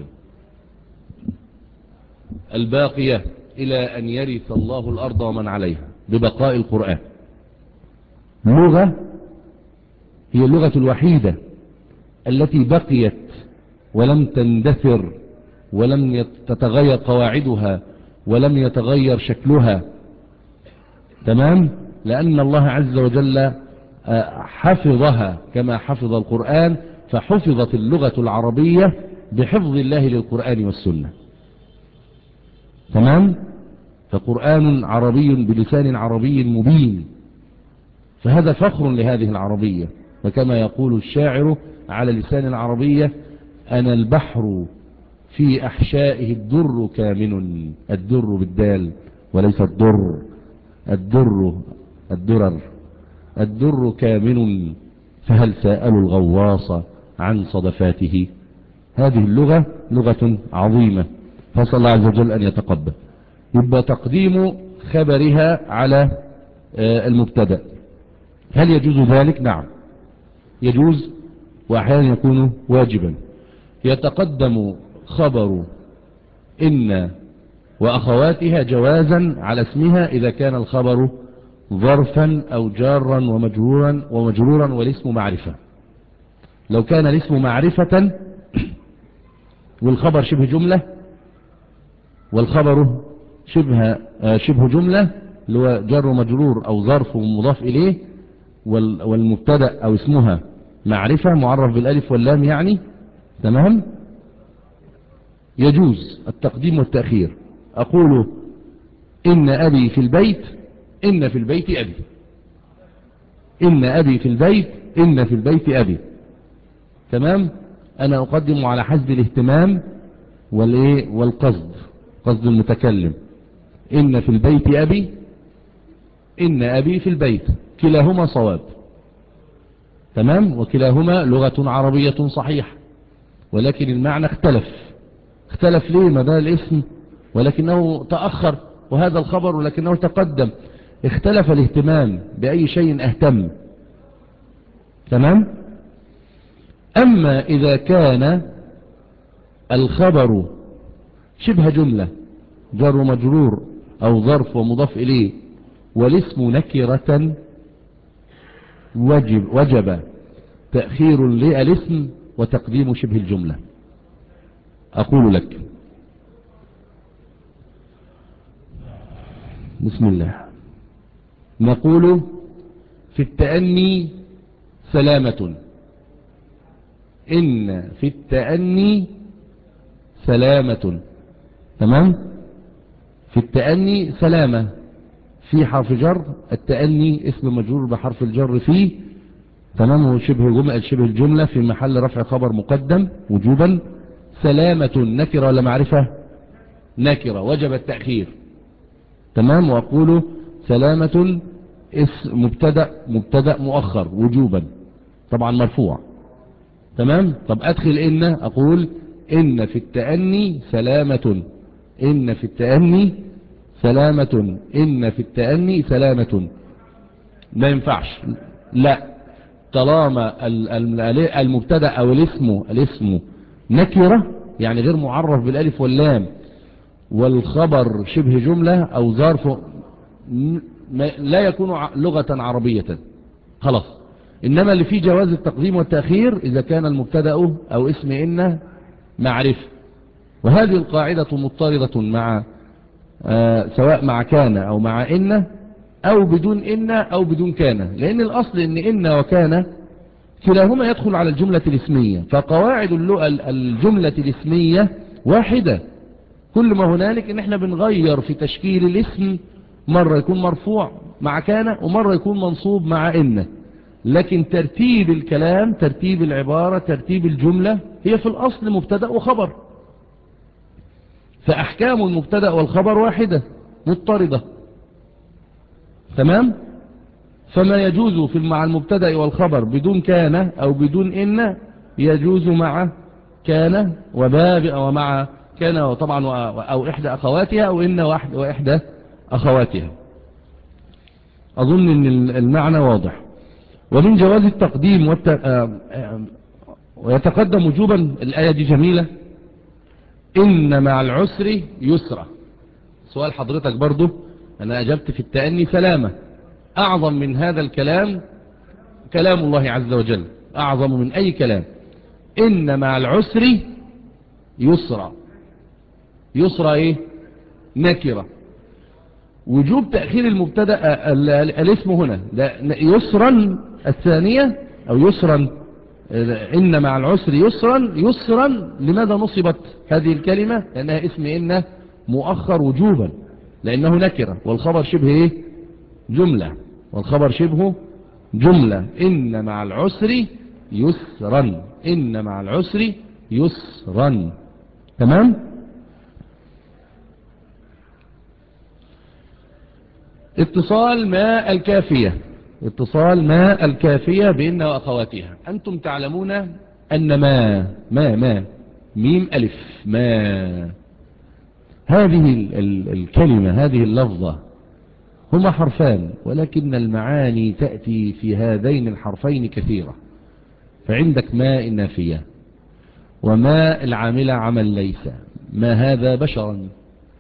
الباقية إلى أن يرث الله الأرض ومن عليها ببقاء القرآن. لغة هي اللغة الوحيدة التي بقيت ولم تندثر ولم تتغير قواعدها ولم يتغير شكلها. تمام؟ لأن الله عز وجل حفظها كما حفظ القرآن، فحفظت اللغة العربية بحفظ الله للقرآن والسنة. تمام؟ فقرآن عربي بلسان عربي مبين، فهذا فخر لهذه العربية. وكما يقول الشاعر على لسان العربية: أنا البحر في أحشائه الدر كامن. الدر بالدال وليس الدر، الدر الدرر، الدر كامن، فهل سألوا الغواص عن صدفاته. هذه اللغة لغة عظيمة، فأسأل الله عز وجل أن يتقبل. يبقى تقديم خبرها على المبتدأ، هل يجوز ذلك؟ نعم يجوز، وأحيانا يكون واجبا. يتقدم خبر إن وأخواتها جوازا على اسمها إذا كان الخبر ظرفا أو جارا ومجرورا ومجرورا والاسم معرفة. لو كان الاسم معرفة والخبر شبه جملة، والخبر شبه شبه جملة اللي هو جار ومجرور أو ظرف ومضاف إليه، والمبتدأ أو اسمها معرفة معرف بالألف واللام يعني، تمام، يجوز التقديم والتأخير. أقول إن أبي في البيت، إن في البيت أبي، إن أبي في البيت، إن في البيت أبي. تمام؟ أنا أقدم على حسب الاهتمام والإيه والقصد، قصد المتكلم. إن في البيت أبي، إن أبي في البيت، كلاهما صواب. تمام؟ وكلاهما لغة عربية صحيحة، ولكن المعنى اختلف. اختلف ليه؟ ما ده الاسم ولكنه تأخر، وهذا الخبر ولكنه تقدم. اختلف الاهتمام، بأي شيء اهتم. تمام؟ أما إذا كان الخبر شبه جملة جر ومجرور أو ظرف ومضاف إليه والاسم نكرة، وجب, وجب تأخير للاسم وتقديم شبه الجملة. أقول لك بسم الله، نقول في التأني سلامة، إن في التأني سلامة. تمام؟ في التأني سلامة، في حرف جر، التأني اسم مجرور بحرف الجر فيه، تمام، وشبه جملة شبه الجملة في محل رفع خبر مقدم وجوبا. سلامة نكرة ولا معرفة؟ نكرة وجب التأخير، تمام. وأقول سلامة اسم مبتدأ مبتدأ مؤخر وجوبا، طبعا مرفوع، تمام. طب أدخل إن، أقول إن في التأني سلامة، إن في التأني سلامة، إن في التأني سلامة. ما ينفعش، لا، طالما المبتدأ أو الاسم الاسم نكرة يعني غير معرف بالالف واللام، والخبر شبه جملة أو ظرف، لا يكون لغة عربية خلاص. إنما اللي فيه جواز التقديم والتأخير إذا كان المبتدأ أو اسم إن معرفة. وهذه القاعدة مضطردة مع آه سواء مع كان أو مع إن أو بدون إن أو بدون كان، لأن الأصل إن إن وكان كلاهما يدخل على الجملة الاسمية، فقواعد الجملة الاسمية واحدة. كل ما هنالك إن احنا بنغير في تشكيل الاسم، مرة يكون مرفوع مع كان ومرة يكون منصوب مع إن، لكن ترتيب الكلام، ترتيب العبارة، ترتيب الجملة هي في الأصل مبتدأ وخبر، فأحكام المبتدأ والخبر واحدة مضطردة، تمام. فما يجوز في مع المبتدأ والخبر بدون كان أو بدون إن يجوز مع كان وباب ومع كان وطبعا أو إحدى أخواتها أو إن وإحدى أخواتها. أظن أن المعنى واضح. ومن جواز التقديم والت... ويتقدم وجوبا، الآية دي جميلة، إن مع العسر يسرا. سؤال حضرتك برضو، أنا أجبت في التأني سلامة، أعظم من هذا الكلام كلام الله عز وجل، أعظم من أي كلام. إن مع العسر يسرا، يسرا إيه؟ نكرة. وجوب تأخير المبتدأ الاسم هنا يسرا الثانية أو يسرا، إن مع العسر يسرا. يسرا لماذا نصبت هذه الكلمة؟ لأنها اسم إن مؤخر وجوبا، لأنه نكرة والخبر شبه إيه؟ جملة، والخبر شبه جملة. إن مع العسر يسرا، إن مع العسر يسرا، تمام. اتصال ما الكافية، اتصال ما الكافية بإن وأخواتها. أنتم تعلمون أن ما ما ما ميم ألف ما، هذه ال ال الكلمة، هذه اللفظة هما حرفان، ولكن المعاني تأتي في هذين الحرفين كثيرة. فعندك ما النافية، وما العاملة عمل ليس، ما هذا بشرا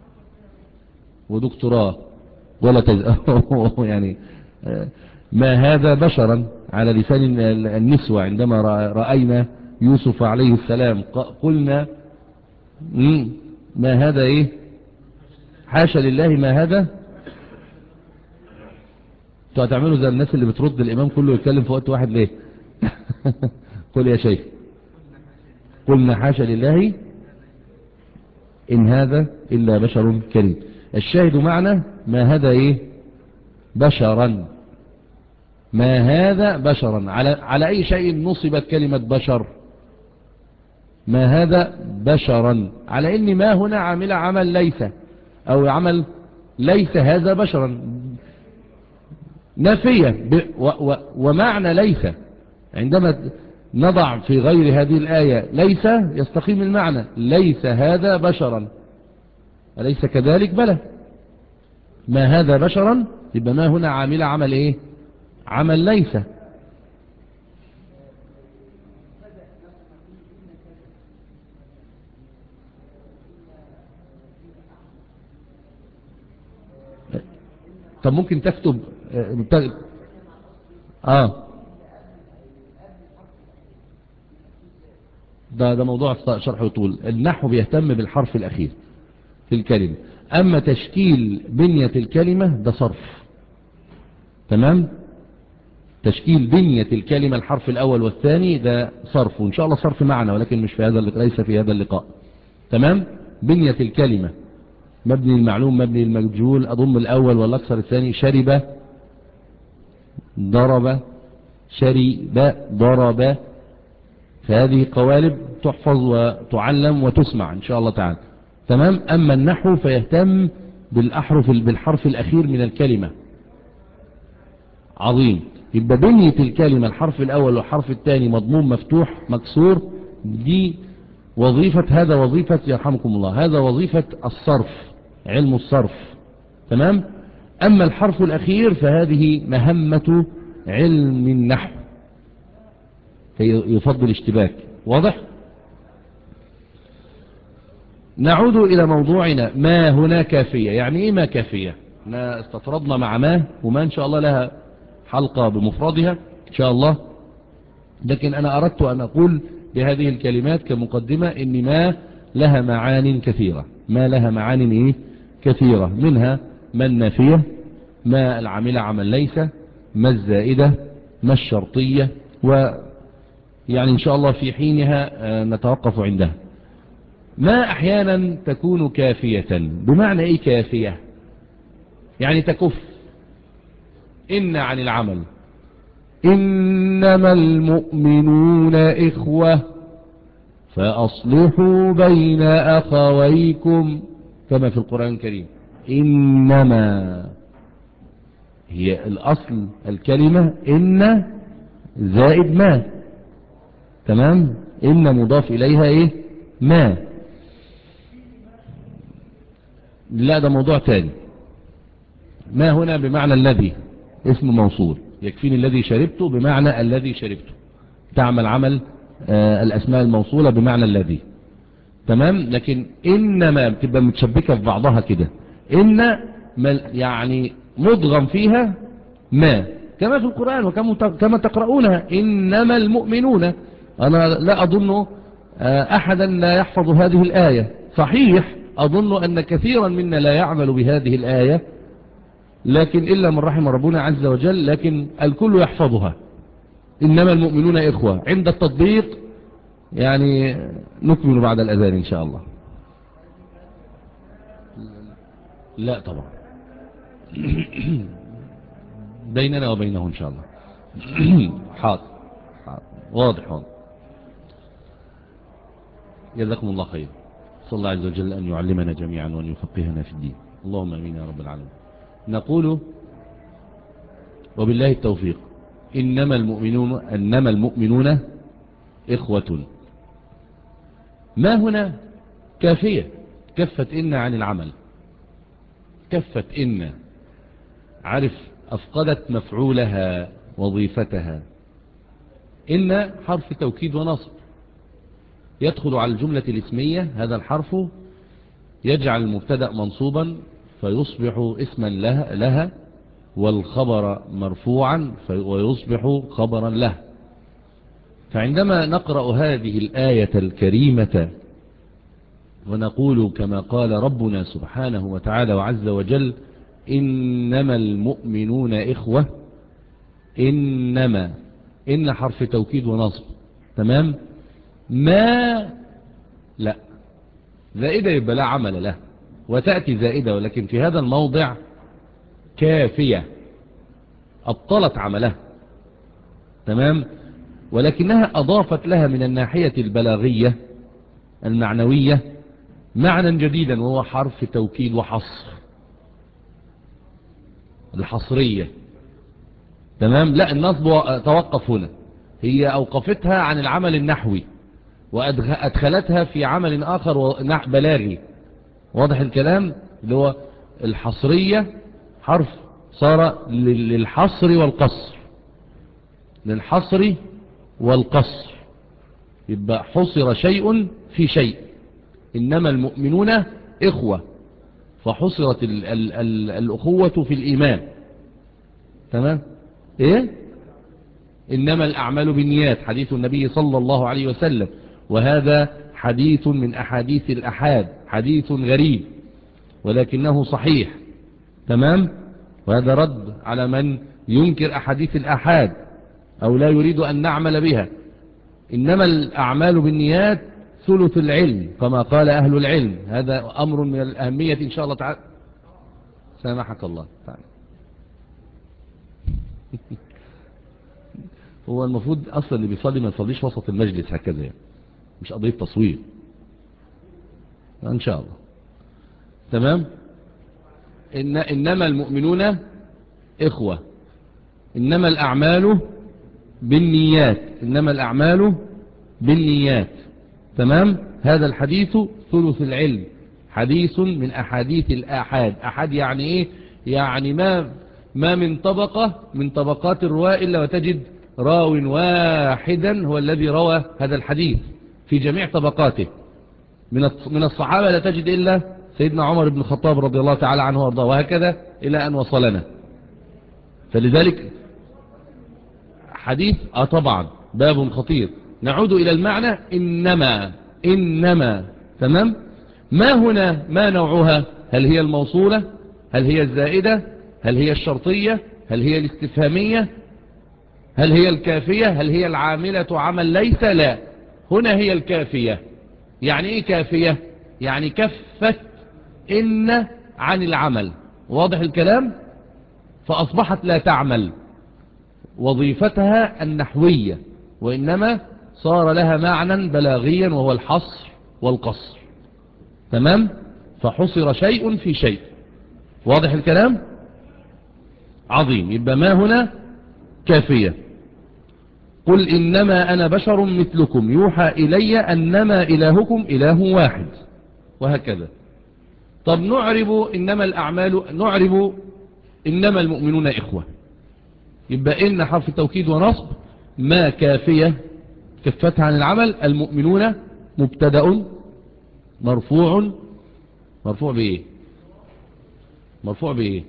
ودكتوراه ولا تز... يعني ما هذا بشرا على لسان النسوة عندما رأينا يوسف عليه السلام قلنا ما هذا ايه، حاشا لله ما هذا. انتوا هتعملوا زي الناس اللي بترد الامام كله يتكلم في وقت واحد ليه؟ قل يا شيخ. قلنا حاشا لله إن هذا إلا بشر كريم. الشاهد معنا ما هذا إيه؟ بشرا، ما هذا بشرا. على, على أي شيء نصبت كلمة بشر؟ ما هذا بشرا، على إن ما هنا عامل عمل ليس، أو عمل ليس هذا بشرا نافية ب... و... و... ومعنى ليس عندما نضع في غير هذه الآية ليس يستقيم المعنى، ليس هذا بشرا، أليس كذلك؟ بلى. ما هذا بشرا يبقى ما هنا عامل عمل ايه؟ عمل ليس. طب ممكن تكتب اه ده ده موضوع شرح وطول. النحو بيهتم بالحرف الأخير في الكلمة، أما تشكيل بنية الكلمة ده صرف، تمام. تشكيل بنية الكلمة الحرف الأول والثاني ده صرف، وإن شاء الله صرف معنا، ولكن مش في هذا اللقاء، ليس في هذا اللقاء، تمام. بنية الكلمة مبني المعلوم مبني المجهول، أضم الأول ولا أكثر الثاني. شرب ضرب شرب ضرب. فهذه قوالب تحفظ وتعلم وتسمع إن شاء الله تعالى. تمام. أما النحو فيهتم بالأحرف بالحرف الأخير من الكلمة. عظيم. يبقى بنية الكلمة الحرف الأول والحرف الثاني مضموم مفتوح مكسور، دي وظيفة، هذا وظيفة يرحمكم الله، هذا وظيفة الصرف، علم الصرف. تمام. أما الحرف الأخير فهذه مهمة علم النحو، يفضل اشتباك. واضح؟ نعود إلى موضوعنا. ما هنا كافية. يعني إيه ما كافية؟ ما استطردنا مع ما، وما إن شاء الله لها حلقة بمفردها إن شاء الله، لكن أنا أردت أن أقول بهذه الكلمات كمقدمة إن ما لها معان كثيرة. ما لها معان إيه؟ كثيرة. منها ما النافية، ما العاملة عمل ليس، ما الزائدة، ما الشرطية، ويعني إن شاء الله في حينها نتوقف عندها. ما أحيانا تكون كافية. بمعنى إيه كافية؟ يعني تكف. إن عن العمل. إنما المؤمنون إخوة فأصلحوا بين أخويكم كما في القرآن الكريم. إنما هي الأصل الكلمة إن زائد ما. تمام. إن مضاف إليها إيه؟ ما. لا ده موضوع تاني. ما هنا بمعنى الذي، اسم موصول. يكفيني الذي شربته بمعنى الذي شربته، تعمل عمل آه الأسماء الموصولة بمعنى الذي. تمام. لكن إنما بتبقى متشبكة في بعضها كده. إن يعني مضغم فيها ما، كما في القرآن وكما تقرؤونها. إنما المؤمنون. أنا لا أظن آه أحدا لا يحفظ هذه الآية. صحيح أظن أن كثيرا منا لا يعمل بهذه الآية، لكن إلا من رحم ربنا عز وجل، لكن الكل يحفظها. إنما المؤمنون إخوة. عند التطبيق يعني نكمل بعد الأذان إن شاء الله. لا طبعا بيننا وبينه إن شاء الله. حاضر حاضر. واضح واضح. جزاكم الله خير. صلى الله عز وجل أن يعلمنا جميعا وأن يفقهنا في الدين. اللهم أمين يا رب العالمين. نقول وبالله التوفيق. إنما المؤمنون إنما المؤمنون إخوة. ما هنا كافية. كفت إن عن العمل. كفت إن، عرف أفقدت مفعولها وظيفتها. إن حرف توكيد ونصب يدخل على الجملة الاسمية. هذا الحرف يجعل المبتدأ منصوبا فيصبح اسما لها, لها والخبر مرفوعا ويصبح خبرا له. فعندما نقرأ هذه الآية الكريمة ونقول كما قال ربنا سبحانه وتعالى وعز وجل: إنما المؤمنون إخوة. إنما، إن حرف توكيد ونصب. تمام. ما لا زائدة يبقى لا عمل له، وتأتي زائدة، ولكن في هذا الموضع كافية أبطلت عمله. تمام. ولكنها أضافت لها من الناحية البلاغية المعنوية معنى جديدا، وهو حرف توكيد وحصر، الحصرية. تمام. لا النصب توقف هنا، هي أوقفتها عن العمل النحوي وأدخلتها في عمل آخر بلاغي. واضح الكلام؟ اللي هو الحصرية، حرف صار للحصر والقصر، للحصر والقصر. يبقى حصر شيء في شيء. إنما المؤمنون إخوة، فحصرت ال ال ال الأخوة في الإيمان. تمام. إيه؟ إنما الأعمال بالنيات، حديث النبي صلى الله عليه وسلم، وهذا حديث من أحاديث الأحاد، حديث غريب ولكنه صحيح. تمام. وهذا رد على من ينكر أحاديث الأحاد أو لا يريد أن نعمل بها. إنما الأعمال بالنيات ثلث العلم كما قال أهل العلم. هذا أمر من الأهمية إن شاء الله تعالى. سامحك الله تعالى. هو المفروض أصلا اللي بيصلي ما يصليش وسط المجلس هكذا يعني. مش قضية تصوير إن شاء الله. تمام. إن إنما المؤمنون إخوة، إنما الأعمال بالنيات، إنما الأعمال بالنيات. تمام. هذا الحديث ثلث العلم، حديث من أحاديث الآحاد. أحد يعني إيه؟ يعني ما ما من طبقة من طبقات الرواة إلا وتجد راو واحدا هو الذي روى هذا الحديث في جميع طبقاته. من من الصحابة لا تجد إلا سيدنا عمر بن الخطاب رضي الله تعالى عنه وارضاه، وهكذا إلى أن وصلنا. فلذلك حديث آه طبعا باب خطير. نعود إلى المعنى. إنما إنما تمام. ما هنا ما نوعها؟ هل هي الموصولة؟ هل هي الزائدة؟ هل هي الشرطية؟ هل هي الاستفهامية؟ هل هي الكافية؟ هل هي العاملة عمل ليس؟ لا، هنا هي الكافية. يعني ايه كافية؟ يعني كفت إن عن العمل. واضح الكلام؟ فأصبحت لا تعمل وظيفتها النحوية، وإنما صار لها معنى بلاغيا وهو الحصر والقصر. تمام. فحصر شيء في شيء. واضح الكلام؟ عظيم. يبقى ما هنا كافية. قل إنما أنا بشر مثلكم يوحى إلي أنما إلهكم إله واحد، وهكذا. طب نعرب إنما الأعمال، نعرب إنما المؤمنون إخوة. يبقى إن حرف توكيد ونصب، ما كافية كفتها عن العمل. المؤمنون مبتدأ مرفوع. مرفوع بإيه؟ مرفوع بإيه؟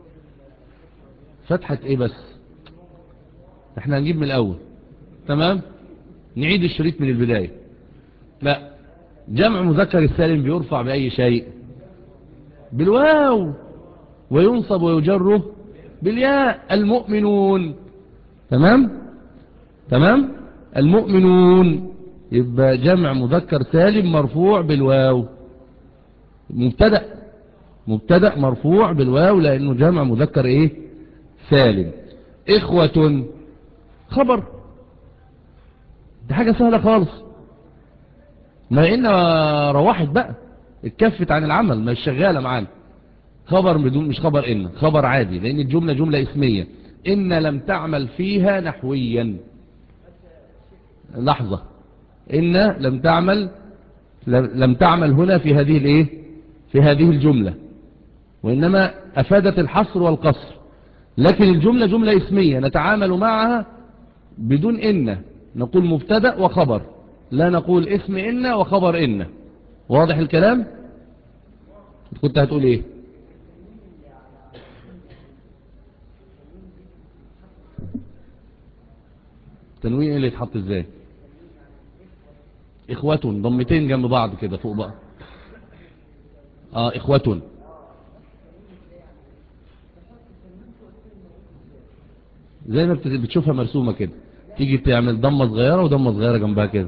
فتحة إيه بس؟ احنا هنجيب من الأول. تمام. نعيد الشريط من البداية. لا، جمع مذكر السالم بيرفع بأي شيء؟ بالواو، وينصب ويجر بالياء. المؤمنون. تمام. تمام. المؤمنون يبقى جمع مذكر سالم مرفوع بالواو. مبتدأ مبتدأ مرفوع بالواو لأنه جمع مذكر ايه سالم. إخوة خبر. دي حاجة سهلة خالص. ما إن روحت بقى اتكفت عن العمل، مش شغالة معانا. خبر بدون، مش خبر إن، خبر عادي، لأن الجملة جملة اسمية. إن لم تعمل فيها نحويا. لحظة. إن لم تعمل لم تعمل هنا في هذه الايه في هذه الجملة، وإنما أفادت الحصر والقصر. لكن الجملة جملة اسمية نتعامل معها بدون إن. نقول مبتدأ وخبر، لا نقول اسم إن وخبر إن. واضح الكلام؟ كنت هتقول إيه؟ تنوين اللي يتحط إزاي؟ إخوة، ضمتين جنب بعض كده فوق بعض. آه إخوة. زي ما بتشوفها مرسومة كده، تيجي تعمل ضمة صغيرة وضمة صغيرة جنبها كده.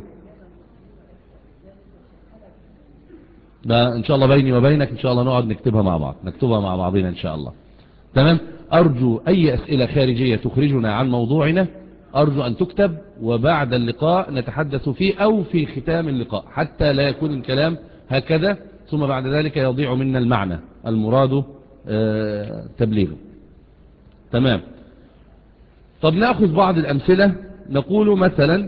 ده ان شاء الله بيني وبينك ان شاء الله نقعد نكتبها مع بعض، نكتبها مع بعضنا ان شاء الله. تمام. ارجو اي اسئلة خارجية تخرجنا عن موضوعنا ارجو ان تكتب، وبعد اللقاء نتحدث فيه او في ختام اللقاء، حتى لا يكون الكلام هكذا ثم بعد ذلك يضيع منا المعنى المراد آه تبليغه. تمام. طب نأخذ بعض الأمثلة. نقول مثلا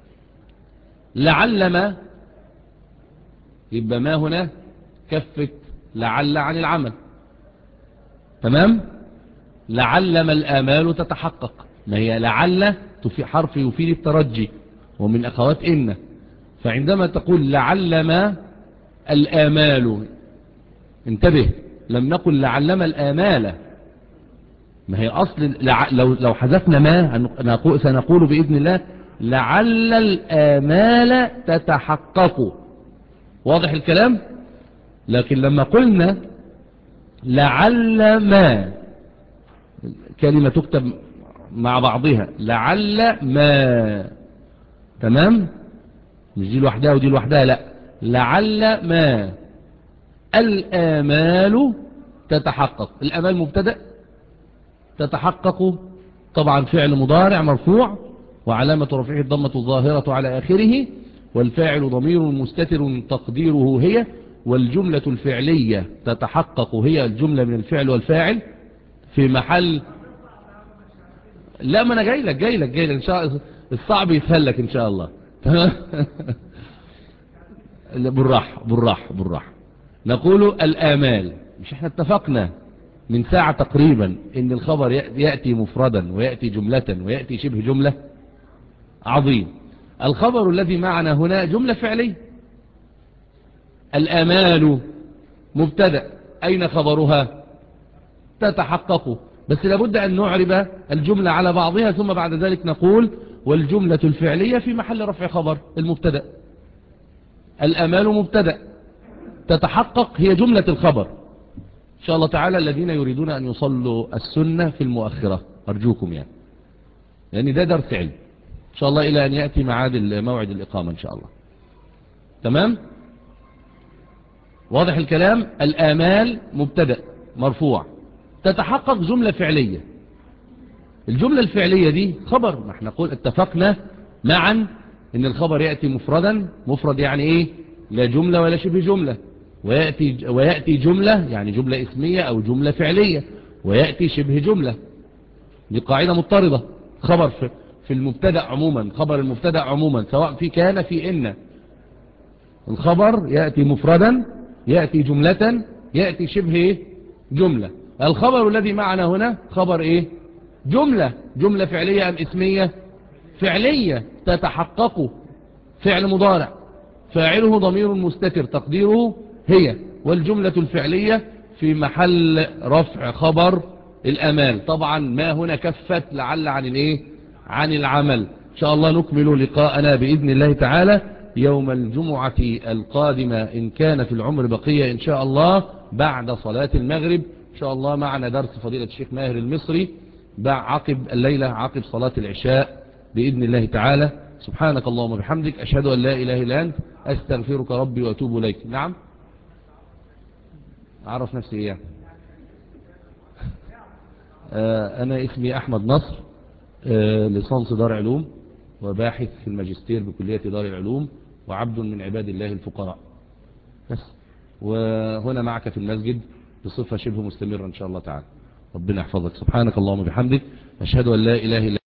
لعلما، يبقى ما هنا كفت لعل عن العمل. تمام. لعلما الآمال تتحقق، ما هي لعل في حرف يفيد الترجي ومن أخوات إن. فعندما تقول لعلما الآمال، انتبه، لم نقل لعلما الآمال. ما هي أصل لو لو حذفنا ما سنقول بإذن الله لعل الآمال تتحقق. واضح الكلام؟ لكن لما قلنا لعل ما، كلمة تكتب مع بعضها لعل ما. تمام. مش دي لوحدها ودي لوحدها، لا، لعل ما الآمال تتحقق. الآمال مبتدأ، تتحقق طبعا فعل مضارع مرفوع وعلامة رفعه الضمة الظاهرة على آخره، والفاعل ضمير مستتر تقديره هي، والجملة الفعلية تتحقق هي الجملة من الفعل والفاعل في محل. لا ما انا جاي لك جاي لك جاي لك ان شاء الله، الصعب يتهلك ان شاء الله. بالراحة بالراحة بالراحة. نقول الآمال، مش احنا اتفقنا من ساعة تقريبا ان الخبر يأتي مفردا ويأتي جملة ويأتي شبه جملة؟ عظيم. الخبر الذي معنا هنا جملة فعلية. الآمال مبتدأ، أين خبرها؟ تتحقق، بس لابد أن نعرب الجملة على بعضها ثم بعد ذلك نقول والجملة الفعلية في محل رفع خبر المبتدأ. الآمال مبتدأ، تتحقق هي جملة الخبر. إن شاء الله تعالى الذين يريدون أن يصلوا السنة في المؤخرة أرجوكم يعني، يعني ده درس علم إن شاء الله إلى أن يأتي معاد موعد الإقامة إن شاء الله. تمام؟ واضح الكلام؟ الآمال مبتدأ مرفوع، تتحقق جملة فعلية. الجملة الفعلية دي خبر، ما احنا قول اتفقنا معا ان الخبر يأتي مفردا. مفرد يعني ايه؟ لا جملة ولا شبه جملة. ويأتي, ويأتي جملة يعني جملة اسمية او جملة فعلية، ويأتي شبه جملة. دي قاعدة مضطردة. خبر في, في المبتدأ عموما، خبر المبتدأ عموما سواء في كان في إن، الخبر يأتي مفردا، يأتي جملة، يأتي شبه جملة. الخبر الذي معنا هنا خبر ايه؟ جملة. جملة فعلية ام اسمية؟ فعلية، تتحقق فعل مضارع فاعله ضمير مستتر تقديره هي، والجملة الفعلية في محل رفع خبر الأمال. طبعا ما هنا كفت لعل عن الايه؟ عن العمل. ان شاء الله نكمل لقاءنا بإذن الله تعالى يوم الجمعة القادمة إن كان في العمر بقية إن شاء الله بعد صلاة المغرب. إن شاء الله معنا درس فضيلة الشيخ ماهر المصري عقب الليلة عقب صلاة العشاء بإذن الله تعالى. سبحانك اللهم وبحمدك أشهد أن لا إله إلا أنت أستغفرك ربي وأتوب إليك. نعم أعرف نفسي إيه؟ آه أنا اسمي أحمد نصر، آه ليسانس دار علوم وباحث في الماجستير بكلية دار العلوم وعبد من عباد الله الفقراء بس. وهنا معك في المسجد بصفة شبه مستمرة إن شاء الله تعالى. ربنا يحفظك. سبحانك اللهم وبحمدك أشهد أن لا إله إلا